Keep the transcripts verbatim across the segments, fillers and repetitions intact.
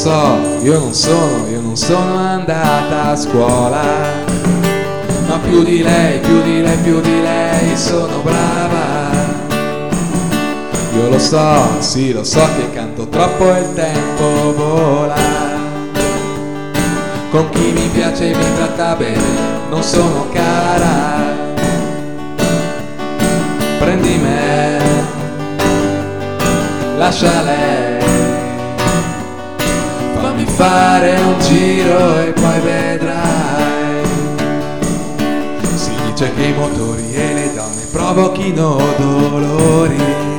so, io non sono, io non sono andata a scuola, ma più di lei, più di lei, più di lei sono brava. Io lo so, sì lo so che canto troppo e il tempo vola. Con chi mi piace e mi tratta bene non sono cara. Prendi me, lascia lei, fammi fare un giro e poi vedrai. Si dice che i motori e le donne provochino dolori.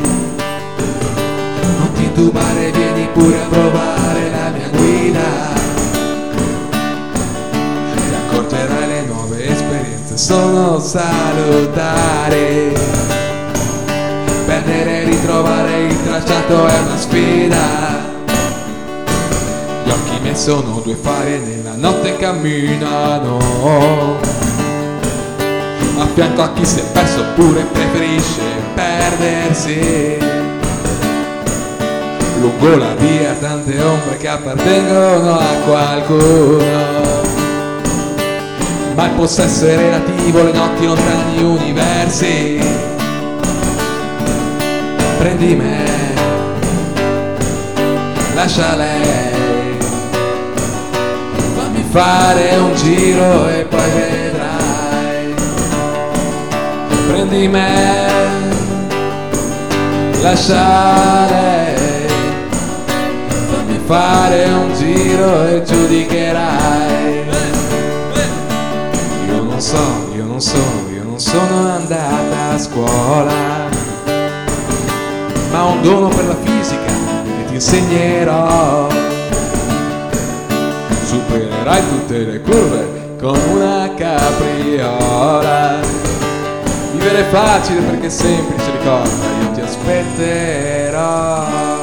Non ti tubare, vieni pure a provare la mia guida. Ti accorgerai, le nuove esperienze sono salutari. Perdere e ritrovare il tracciato è una sfida. Gli occhi miei sono due fari e nella notte camminano. A fianco a chi si è perso oppure preferisce perdersi. Lungo la via tante ombre che appartengono a qualcuno. Ma il possesso è relativo, le notti lontani universi. Prendi me, lascia lei, fammi fare un giro e poi vedrai. Prendi me, lascia lei, fammi fare un giro e giudicherai. Io non so, io non sono, io non sono andata a scuola, ma ho un dono per la fisica e ti insegnerò. Supererai tutte le curve con una capriola. Vivere è facile perché è semplice, ricorda, io ti aspetterò.